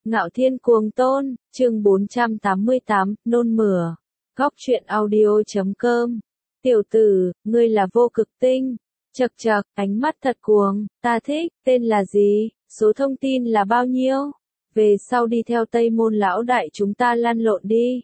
Ngạo Thiên Cuồng Tôn, chương 488, nôn mửa. Góc truyện audio.com. Tiểu tử, ngươi là Vô Cực Tinh. Chậc chậc, ánh mắt thật cuồng, ta thích, tên là gì, số thông tin là bao nhiêu? Về sau đi theo Tây Môn lão đại chúng ta lăn lộn đi.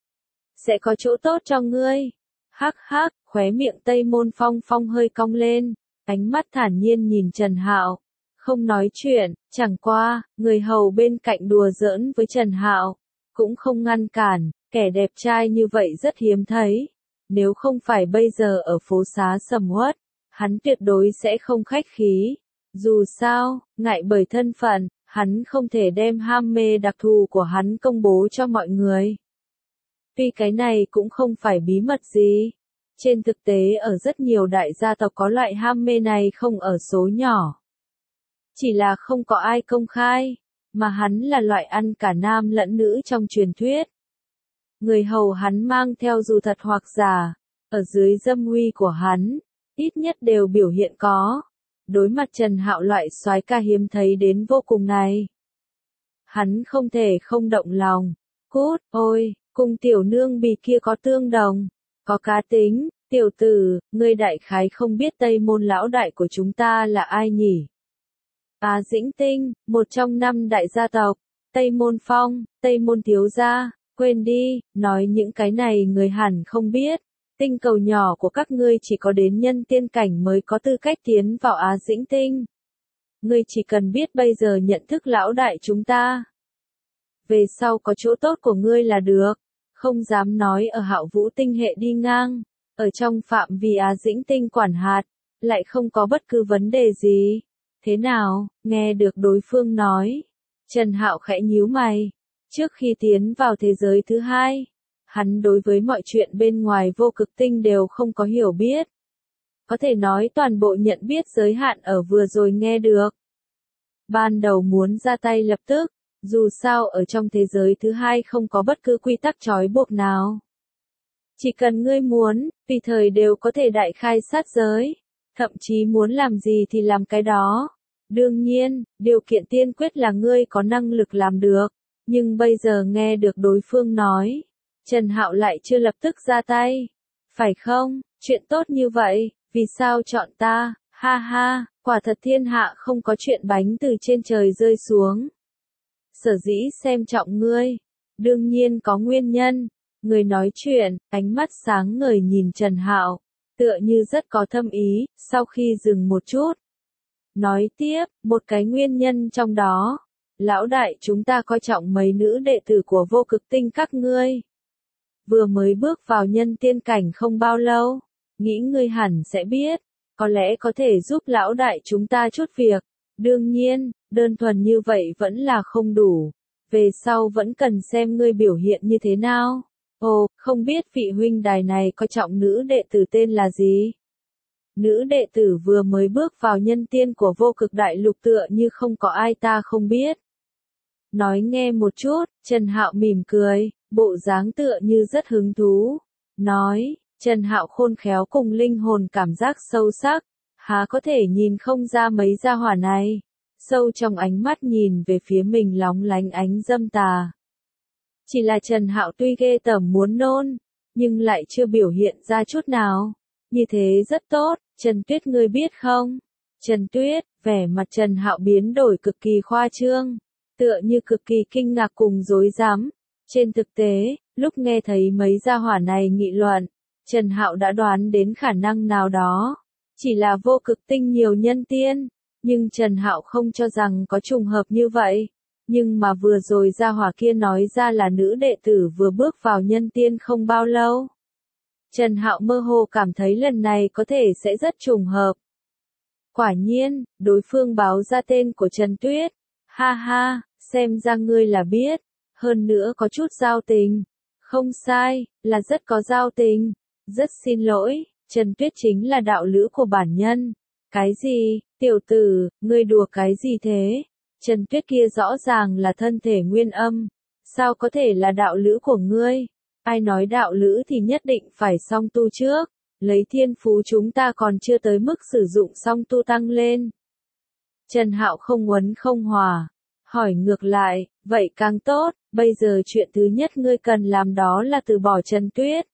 Sẽ có chỗ tốt cho ngươi. Hắc hắc, khóe miệng Tây Môn Phong Phong hơi cong lên, ánh mắt thản nhiên nhìn Trần Hạo. Không nói chuyện, chẳng qua, người hầu bên cạnh đùa giỡn với Trần Hạo, cũng không ngăn cản, kẻ đẹp trai như vậy rất hiếm thấy. Nếu không phải bây giờ ở phố xá sầm uất, hắn tuyệt đối sẽ không khách khí. Dù sao, ngại bởi thân phận, hắn không thể đem ham mê đặc thù của hắn công bố cho mọi người. Tuy cái này cũng không phải bí mật gì. Trên thực tế ở rất nhiều đại gia tộc có loại ham mê này không ở số nhỏ. Chỉ là không có ai công khai, mà hắn là loại ăn cả nam lẫn nữ trong truyền thuyết. Người hầu hắn mang theo dù thật hoặc giả, ở dưới dâm uy của hắn, ít nhất đều biểu hiện có. Đối mặt Trần Hạo loại soái ca hiếm thấy đến vô cùng này, hắn không thể không động lòng. Cút, ôi, cùng tiểu nương bì kia có tương đồng, có cá tính, tiểu tử, ngươi đại khái không biết Tây Môn lão đại của chúng ta là ai nhỉ? Á Dĩnh Tinh, một trong 5 đại gia tộc, Tây Môn Phong, Tây Môn thiếu gia, quên đi, nói những cái này người hẳn không biết. Tinh cầu nhỏ của các ngươi chỉ có đến nhân tiên cảnh mới có tư cách tiến vào Á Dĩnh Tinh. Ngươi chỉ cần biết bây giờ nhận thức lão đại chúng ta. Về sau có chỗ tốt của ngươi là được, không dám nói ở Hạo Vũ Tinh hệ đi ngang, ở trong phạm vi Á Dĩnh Tinh quản hạt, lại không có bất cứ vấn đề gì. Thế nào, nghe được đối phương nói, Trần Hạo khẽ nhíu mày. Trước khi tiến vào thế giới thứ hai, hắn đối với mọi chuyện bên ngoài Vô Cực Tinh đều không có hiểu biết. Có thể nói toàn bộ nhận biết giới hạn ở vừa rồi nghe được. Ban đầu muốn ra tay lập tức, dù sao ở trong thế giới thứ hai không có bất cứ quy tắc trói buộc nào. Chỉ cần ngươi muốn, tùy thời đều có thể đại khai sát giới, thậm chí muốn làm gì thì làm cái đó. Đương nhiên, điều kiện tiên quyết là ngươi có năng lực làm được. Nhưng bây giờ nghe được đối phương nói, Trần Hạo lại chưa lập tức ra tay. Phải không, chuyện tốt như vậy, vì sao chọn ta, ha ha, quả thật thiên hạ không có chuyện bánh từ trên trời rơi xuống. Sở dĩ xem trọng ngươi, đương nhiên có nguyên nhân. Người nói chuyện, ánh mắt sáng ngời nhìn Trần Hạo, tựa như rất có thâm ý, sau khi dừng một chút. Nói tiếp, một cái nguyên nhân trong đó. Lão đại chúng ta coi trọng mấy nữ đệ tử của Vô Cực Tinh các ngươi. Vừa mới bước vào nhân tiên cảnh không bao lâu, nghĩ ngươi hẳn sẽ biết, có lẽ có thể giúp lão đại chúng ta chút việc. Đương nhiên, đơn thuần như vậy vẫn là không đủ, về sau vẫn cần xem ngươi biểu hiện như thế nào. Ồ, không biết vị huynh đài này coi trọng nữ đệ tử tên là gì? Nữ đệ tử vừa mới bước vào nhân tiên của Vô Cực Đại Lục tựa như không có ai ta không biết. Nói nghe một chút, Trần Hạo mỉm cười, bộ dáng tựa như rất hứng thú. Nói, Trần Hạo khôn khéo cùng linh hồn cảm giác sâu sắc, há có thể nhìn không ra mấy gia hỏa này. Sâu trong ánh mắt nhìn về phía mình lóng lánh ánh dâm tà. Chỉ là Trần Hạo tuy ghê tởm muốn nôn, nhưng lại chưa biểu hiện ra chút nào. Như thế rất tốt, Trần Tuyết ngươi biết không? Trần Tuyết, vẻ mặt Trần Hạo biến đổi cực kỳ khoa trương, tựa như cực kỳ kinh ngạc cùng rối rắm. Trên thực tế, lúc nghe thấy mấy gia hỏa này nghị luận, Trần Hạo đã đoán đến khả năng nào đó. Chỉ là Vô Cực Tinh nhiều nhân tiên, nhưng Trần Hạo không cho rằng có trùng hợp như vậy. Nhưng mà vừa rồi gia hỏa kia nói ra là nữ đệ tử vừa bước vào nhân tiên không bao lâu. Trần Hạo mơ hồ cảm thấy lần này có thể sẽ rất trùng hợp. Quả nhiên, đối phương báo ra tên của Trần Tuyết. Ha ha, xem ra ngươi là biết, hơn nữa có chút giao tình. Không sai, là rất có giao tình. Rất xin lỗi, Trần Tuyết chính là đạo lữ của bản nhân. Cái gì, tiểu tử, ngươi đùa cái gì thế? Trần Tuyết kia rõ ràng là thân thể nguyên âm. Sao có thể là đạo lữ của ngươi? Ai nói đạo lữ thì nhất định phải song tu trước. Lấy thiên phú chúng ta còn chưa tới mức sử dụng song tu tăng lên. Trần Hạo không uấn không hòa. Hỏi ngược lại, vậy càng tốt, bây giờ chuyện thứ nhất ngươi cần làm đó là từ bỏ Trần Tuyết.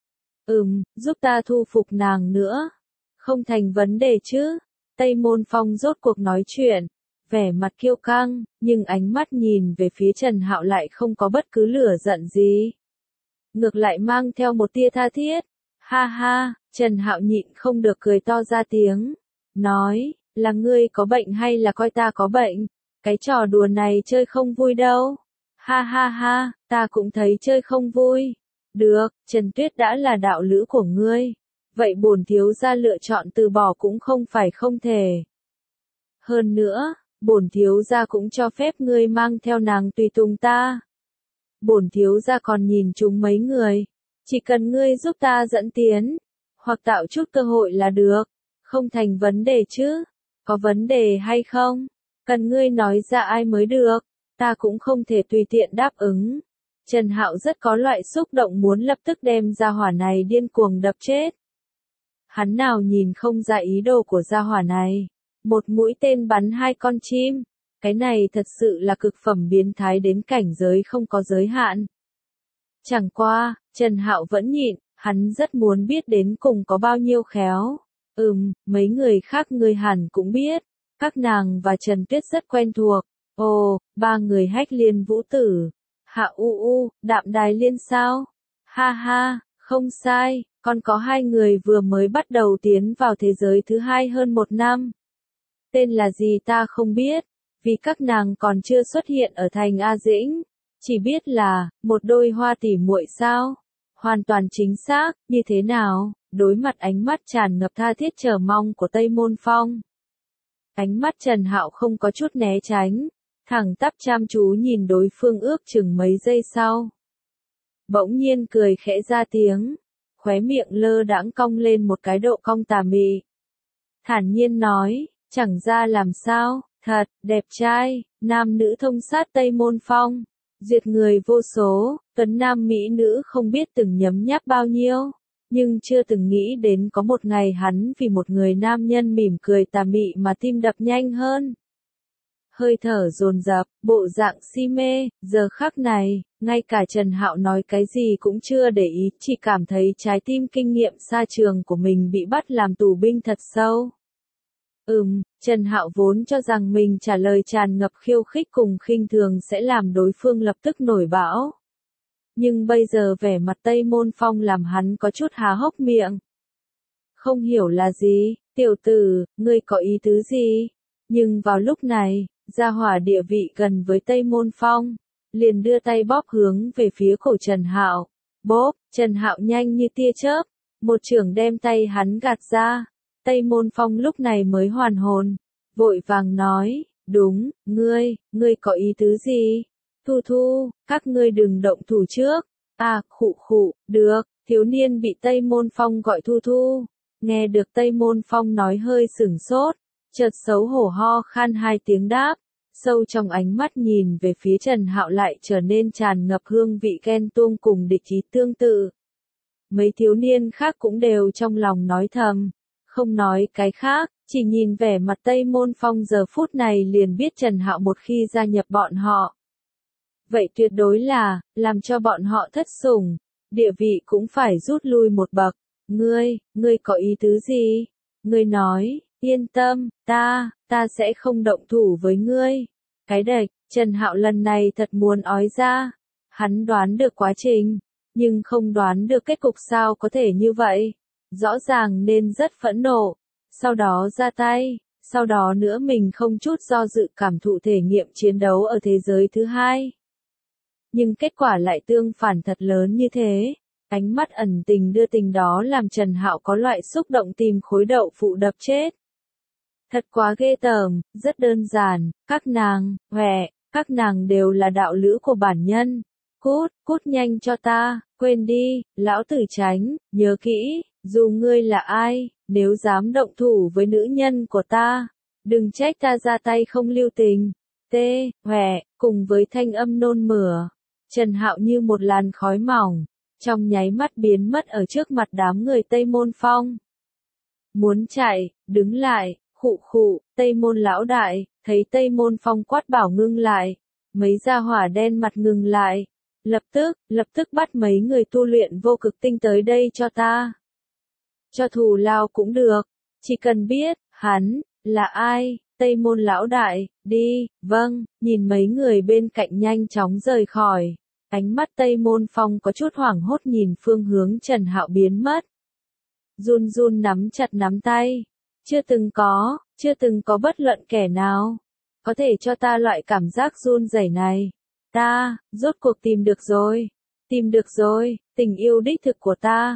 Giúp ta thu phục nàng nữa. Không thành vấn đề chứ. Tây Môn Phong rốt cuộc nói chuyện, vẻ mặt kiêu căng, nhưng ánh mắt nhìn về phía Trần Hạo lại không có bất cứ lửa giận gì. Ngược lại mang theo một tia tha thiết. Ha ha, Trần Hạo nhịn không được cười to ra tiếng. Nói, là ngươi có bệnh hay là coi ta có bệnh? Cái trò đùa này chơi không vui đâu. Ha ha ha, ta cũng thấy chơi không vui. Được, Trần Tuyết đã là đạo lữ của ngươi. Vậy bổn thiếu gia lựa chọn từ bỏ cũng không phải không thể. Hơn nữa, bổn thiếu gia cũng cho phép ngươi mang theo nàng tùy tùng ta. Bổn thiếu gia còn nhìn chúng mấy người. Chỉ cần ngươi giúp ta dẫn tiến, hoặc tạo chút cơ hội là được. Không thành vấn đề chứ. Có vấn đề hay không? Cần ngươi nói ra ai mới được. Ta cũng không thể tùy tiện đáp ứng. Trần Hạo rất có loại xúc động muốn lập tức đem gia hỏa này điên cuồng đập chết. Hắn nào nhìn không ra ý đồ của gia hỏa này. Một mũi tên bắn hai con chim. Cái này thật sự là cực phẩm biến thái đến cảnh giới không có giới hạn. Chẳng qua, Trần Hạo vẫn nhịn, hắn rất muốn biết đến cùng có bao nhiêu khéo. Mấy người khác ngươi hẳn cũng biết. Các nàng và Trần Tuyết rất quen thuộc. Ồ, ba người Hách Liên Vũ Tử. Hạ Đạm Đài Liên sao? Ha ha, không sai, còn có hai người vừa mới bắt đầu tiến vào thế giới thứ hai hơn một năm. Tên là gì ta không biết, vì các nàng còn chưa xuất hiện ở thành A Dĩnh. Chỉ biết là, một đôi hoa tỉ muội sao? Hoàn toàn chính xác, như thế nào? Đối mặt ánh mắt tràn ngập tha thiết chờ mong của Tây Môn Phong. Ánh mắt Trần Hạo không có chút né tránh, thẳng tắp chăm chú nhìn đối phương ước chừng mấy giây sau. Bỗng nhiên cười khẽ ra tiếng, khóe miệng lơ đãng cong lên một cái độ cong tà mị. Thản nhiên nói, chẳng ra làm sao, thật, đẹp trai, nam nữ thông sát Tây Môn Phong, diệt người vô số, tuấn nam mỹ nữ không biết từng nhấm nháp bao nhiêu. Nhưng chưa từng nghĩ đến có một ngày hắn vì một người nam nhân mỉm cười tà mị mà tim đập nhanh hơn. Hơi thở dồn dập, bộ dạng si mê, giờ khắc này, ngay cả Trần Hạo nói cái gì cũng chưa để ý, chỉ cảm thấy trái tim kinh nghiệm xa trường của mình bị bắt làm tù binh thật sâu. Trần Hạo vốn cho rằng mình trả lời tràn ngập khiêu khích cùng khinh thường sẽ làm đối phương lập tức nổi bão. Nhưng bây giờ vẻ mặt Tây Môn Phong làm hắn có chút há hốc miệng. Không hiểu là gì, tiểu tử, ngươi có ý tứ gì? Nhưng vào lúc này, gia hỏa địa vị gần với Tây Môn Phong, liền đưa tay bóp hướng về phía cổ Trần Hạo. Bóp, Trần Hạo nhanh như tia chớp, một chưởng đem tay hắn gạt ra. Tây Môn Phong lúc này mới hoàn hồn, vội vàng nói, đúng, ngươi có ý tứ gì? Thu, các ngươi đừng động thủ trước. Được, thiếu niên bị Tây Môn Phong gọi Thu. Nghe được Tây Môn Phong nói hơi sửng sốt, chợt xấu hổ ho khan hai tiếng đáp, sâu trong ánh mắt nhìn về phía Trần Hạo lại trở nên tràn ngập hương vị ghen tuông cùng địch ý tương tự. Mấy thiếu niên khác cũng đều trong lòng nói thầm, không nói cái khác, chỉ nhìn vẻ mặt Tây Môn Phong giờ phút này liền biết Trần Hạo một khi gia nhập bọn họ. Vậy tuyệt đối là, làm cho bọn họ thất sủng, địa vị cũng phải rút lui một bậc. Ngươi có ý tứ gì? Ngươi nói, yên tâm, ta sẽ không động thủ với ngươi. Cái đệch, Trần Hạo lần này thật muốn ói ra. Hắn đoán được quá trình, nhưng không đoán được kết cục sao có thể như vậy. Rõ ràng nên rất phẫn nộ, sau đó ra tay, sau đó nữa mình không chút do dự cảm thụ thể nghiệm chiến đấu ở thế giới thứ hai. Nhưng kết quả lại tương phản thật lớn như thế. Ánh mắt ẩn tình đưa tình đó làm Trần Hạo có loại xúc động tìm khối đậu phụ đập chết. Thật quá ghê tởm, rất đơn giản, các nàng đều là đạo lữ của bản nhân. Cút nhanh cho ta, quên đi, lão tử Tránh, nhớ kỹ, dù ngươi là ai, nếu dám động thủ với nữ nhân của ta, đừng trách ta ra tay không lưu tình. Cùng với thanh âm nôn mửa, Trần Hạo như một làn khói mỏng, trong nháy mắt biến mất ở trước mặt đám người Tây Môn Phong. Muốn chạy, đứng lại, Tây Môn lão đại, Thấy Tây Môn Phong quát bảo ngưng lại, mấy gia hỏa đen mặt ngừng lại. Lập tức bắt mấy người tu luyện vô cực tinh tới đây cho ta. Cho thù lao cũng được, chỉ cần biết, hắn, là ai, Tây Môn lão đại, đi, vâng, nhìn mấy người bên cạnh nhanh chóng rời khỏi. Ánh mắt Tây Môn Phong có chút hoảng hốt nhìn phương hướng Trần Hạo biến mất. Run run nắm chặt nắm tay. Chưa từng có bất luận kẻ nào có thể cho ta loại cảm giác run rẩy này. Ta, rốt cuộc tìm được rồi, tình yêu đích thực của ta.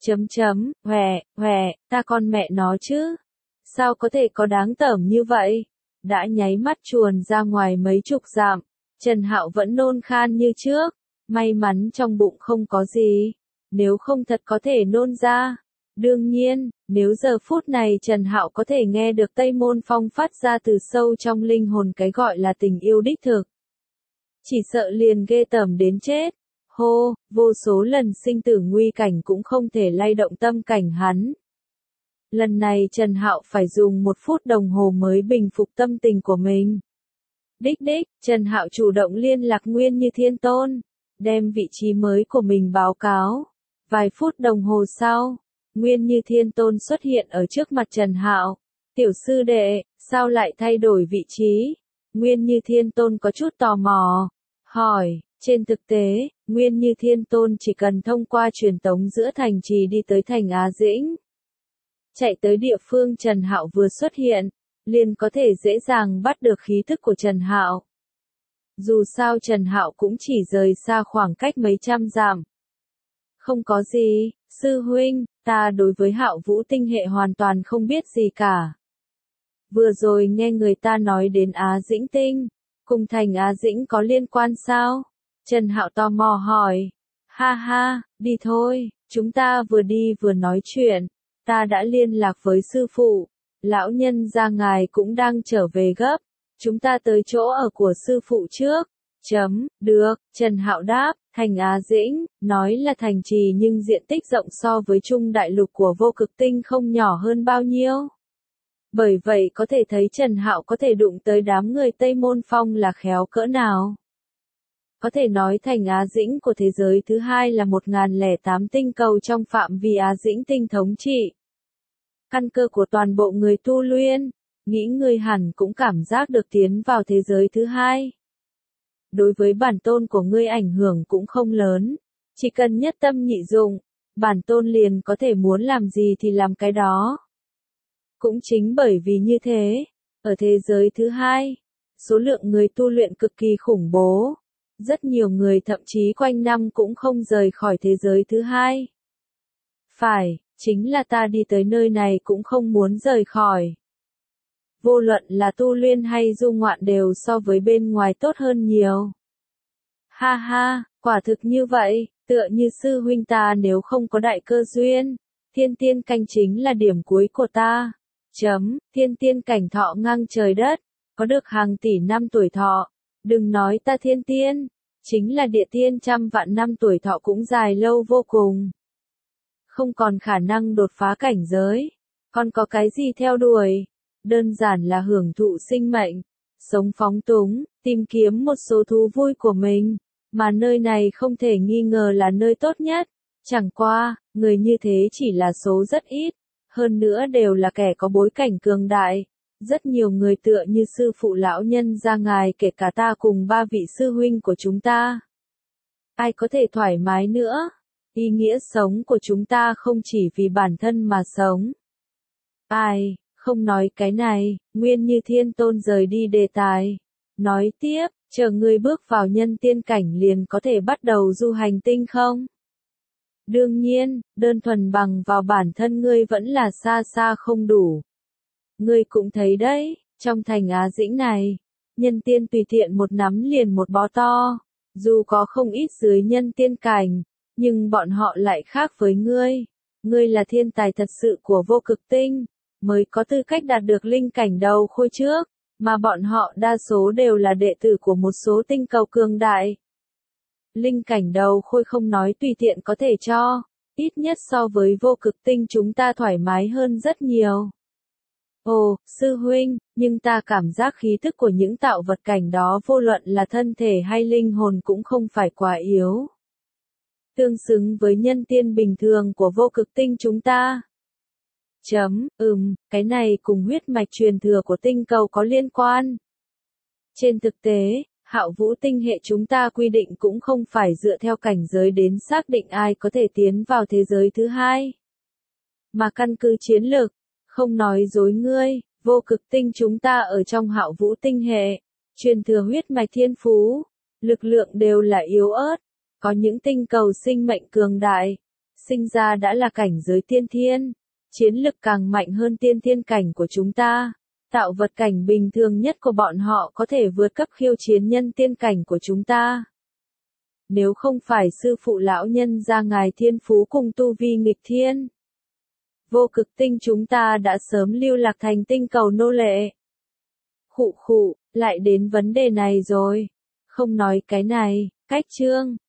Ta con mẹ nó chứ. Sao có thể có đáng tởm như vậy? Đã nháy mắt chuồn ra ngoài mấy chục dặm, Trần Hạo vẫn nôn khan như trước. May mắn trong bụng không có gì, nếu không thật có thể nôn ra. Đương nhiên, nếu giờ phút này Trần Hạo có thể nghe được Tây Môn Phong phát ra từ sâu trong linh hồn cái gọi là tình yêu đích thực, chỉ sợ liền ghê tởm đến chết. Hô, vô số lần sinh tử nguy cảnh cũng không thể lay động tâm cảnh hắn. Lần này Trần Hạo phải dùng 1 phút đồng hồ mới bình phục tâm tình của mình. Đích, Trần Hạo chủ động liên lạc Nguyên Như Thiên Tôn, đem vị trí mới của mình báo cáo. Vài phút đồng hồ sau, Nguyên Như Thiên Tôn xuất hiện ở trước mặt Trần Hạo. Tiểu sư đệ, sao lại thay đổi vị trí? Nguyên Như Thiên Tôn có chút tò mò, hỏi. Trên thực tế, Nguyên Như Thiên Tôn chỉ cần thông qua truyền tống giữa thành trì đi tới thành Á Dĩnh, chạy tới địa phương Trần Hạo vừa xuất hiện, liền có thể dễ dàng bắt được khí thức của Trần Hạo. Dù sao Trần Hạo cũng chỉ rời xa khoảng cách mấy trăm dặm. Không có gì, sư huynh, ta đối với Hạo Vũ tinh hệ hoàn toàn không biết gì cả. Vừa rồi nghe người ta nói đến Á Dĩnh tinh, cùng thành Á Dĩnh có liên quan sao? Trần Hạo tò mò hỏi. Ha ha, đi thôi, chúng ta vừa đi vừa nói chuyện. Ta đã liên lạc với sư phụ, lão nhân gia ngài cũng đang trở về gấp. Chúng ta tới chỗ ở của sư phụ trước. Được, Trần Hạo đáp, thành Á Dĩnh, nói là thành trì nhưng diện tích rộng so với Trung Đại Lục của vô cực tinh không nhỏ hơn bao nhiêu. Bởi vậy có thể thấy Trần Hạo có thể đụng tới đám người Tây Môn Phong là khéo cỡ nào. Có thể nói thành Á Dĩnh của thế giới thứ hai là 1008 tinh cầu trong phạm vi Á Dĩnh tinh thống trị. Căn cơ của toàn bộ người tu luyện, nghĩ ngươi hẳn cũng cảm giác được tiến vào thế giới thứ hai. Đối với bản tôn của ngươi ảnh hưởng cũng không lớn, chỉ cần nhất tâm nhị dụng, bản tôn liền có thể muốn làm gì thì làm cái đó. Cũng chính bởi vì như thế, ở thế giới thứ hai, số lượng người tu luyện cực kỳ khủng bố. Rất nhiều người thậm chí quanh năm cũng không rời khỏi thế giới thứ hai. Phải, chính là ta đi tới nơi này cũng không muốn rời khỏi. Vô luận là tu luyện hay du ngoạn đều so với bên ngoài tốt hơn nhiều. Ha ha, quả thực như vậy, tựa như sư huynh ta nếu không có đại cơ duyên, thiên tiên canh chính là điểm cuối của ta. Thiên tiên cảnh thọ ngang trời đất, có được hàng tỷ năm tuổi thọ. Đừng nói ta thiên tiên, chính là địa tiên trăm vạn năm tuổi thọ cũng dài lâu vô cùng. Không còn khả năng đột phá cảnh giới, còn có cái gì theo đuổi, đơn giản là hưởng thụ sinh mệnh, sống phóng túng, tìm kiếm một số thú vui của mình, mà nơi này không thể nghi ngờ là nơi tốt nhất. Chẳng qua, người như thế chỉ là số rất ít, hơn nữa đều là kẻ có bối cảnh cường đại. Rất nhiều người tựa như sư phụ lão nhân gia ngài kể cả ta cùng 3 vị sư huynh của chúng ta. Ai có thể thoải mái nữa? Ý nghĩa sống của chúng ta không chỉ vì bản thân mà sống. Ai, không nói cái này, Nguyên Như Thiên Tôn rời đi đề tài. Nói tiếp, chờ ngươi bước vào nhân tiên cảnh liền có thể bắt đầu du hành tinh không? Đương nhiên, đơn thuần bằng vào bản thân ngươi vẫn là xa xa không đủ. Ngươi cũng thấy đấy, trong thành Á Dĩnh này, nhân tiên tùy tiện một nắm liền một bó to, dù có không ít dưới nhân tiên cảnh, nhưng bọn họ lại khác với ngươi. Ngươi là thiên tài thật sự của vô cực tinh, mới có tư cách đạt được linh cảnh đầu khôi trước, mà bọn họ đa số đều là đệ tử của một số tinh cầu cường đại. Linh cảnh đầu khôi không nói tùy tiện có thể cho, ít nhất so với vô cực tinh chúng ta thoải mái hơn rất nhiều. Ồ, sư huynh, nhưng ta cảm giác khí thức của những tạo vật cảnh đó vô luận là thân thể hay linh hồn cũng không phải quá yếu. Tương xứng với nhân tiên bình thường của vô cực tinh chúng ta. Cái này cùng huyết mạch truyền thừa của tinh cầu có liên quan. Trên thực tế, Hạo Vũ tinh hệ chúng ta quy định cũng không phải dựa theo cảnh giới đến xác định ai có thể tiến vào thế giới thứ hai. Mà căn cứ chiến lược, không nói dối ngươi, vô cực tinh chúng ta ở trong Hạo Vũ tinh hệ, truyền thừa huyết mạch thiên phú, lực lượng đều là yếu ớt, có những tinh cầu sinh mệnh cường đại, sinh ra đã là cảnh giới tiên thiên, chiến lực càng mạnh hơn tiên thiên cảnh của chúng ta. Tạo vật cảnh bình thường nhất của bọn họ có thể vượt cấp khiêu chiến nhân tiên cảnh của chúng ta. Nếu không phải sư phụ lão nhân gia ngài thiên phú cùng tu vi nghịch thiên, vô cực tinh chúng ta đã sớm lưu lạc thành tinh cầu nô lệ. Khụ, lại đến vấn đề này rồi. Không nói cái này, cách chương.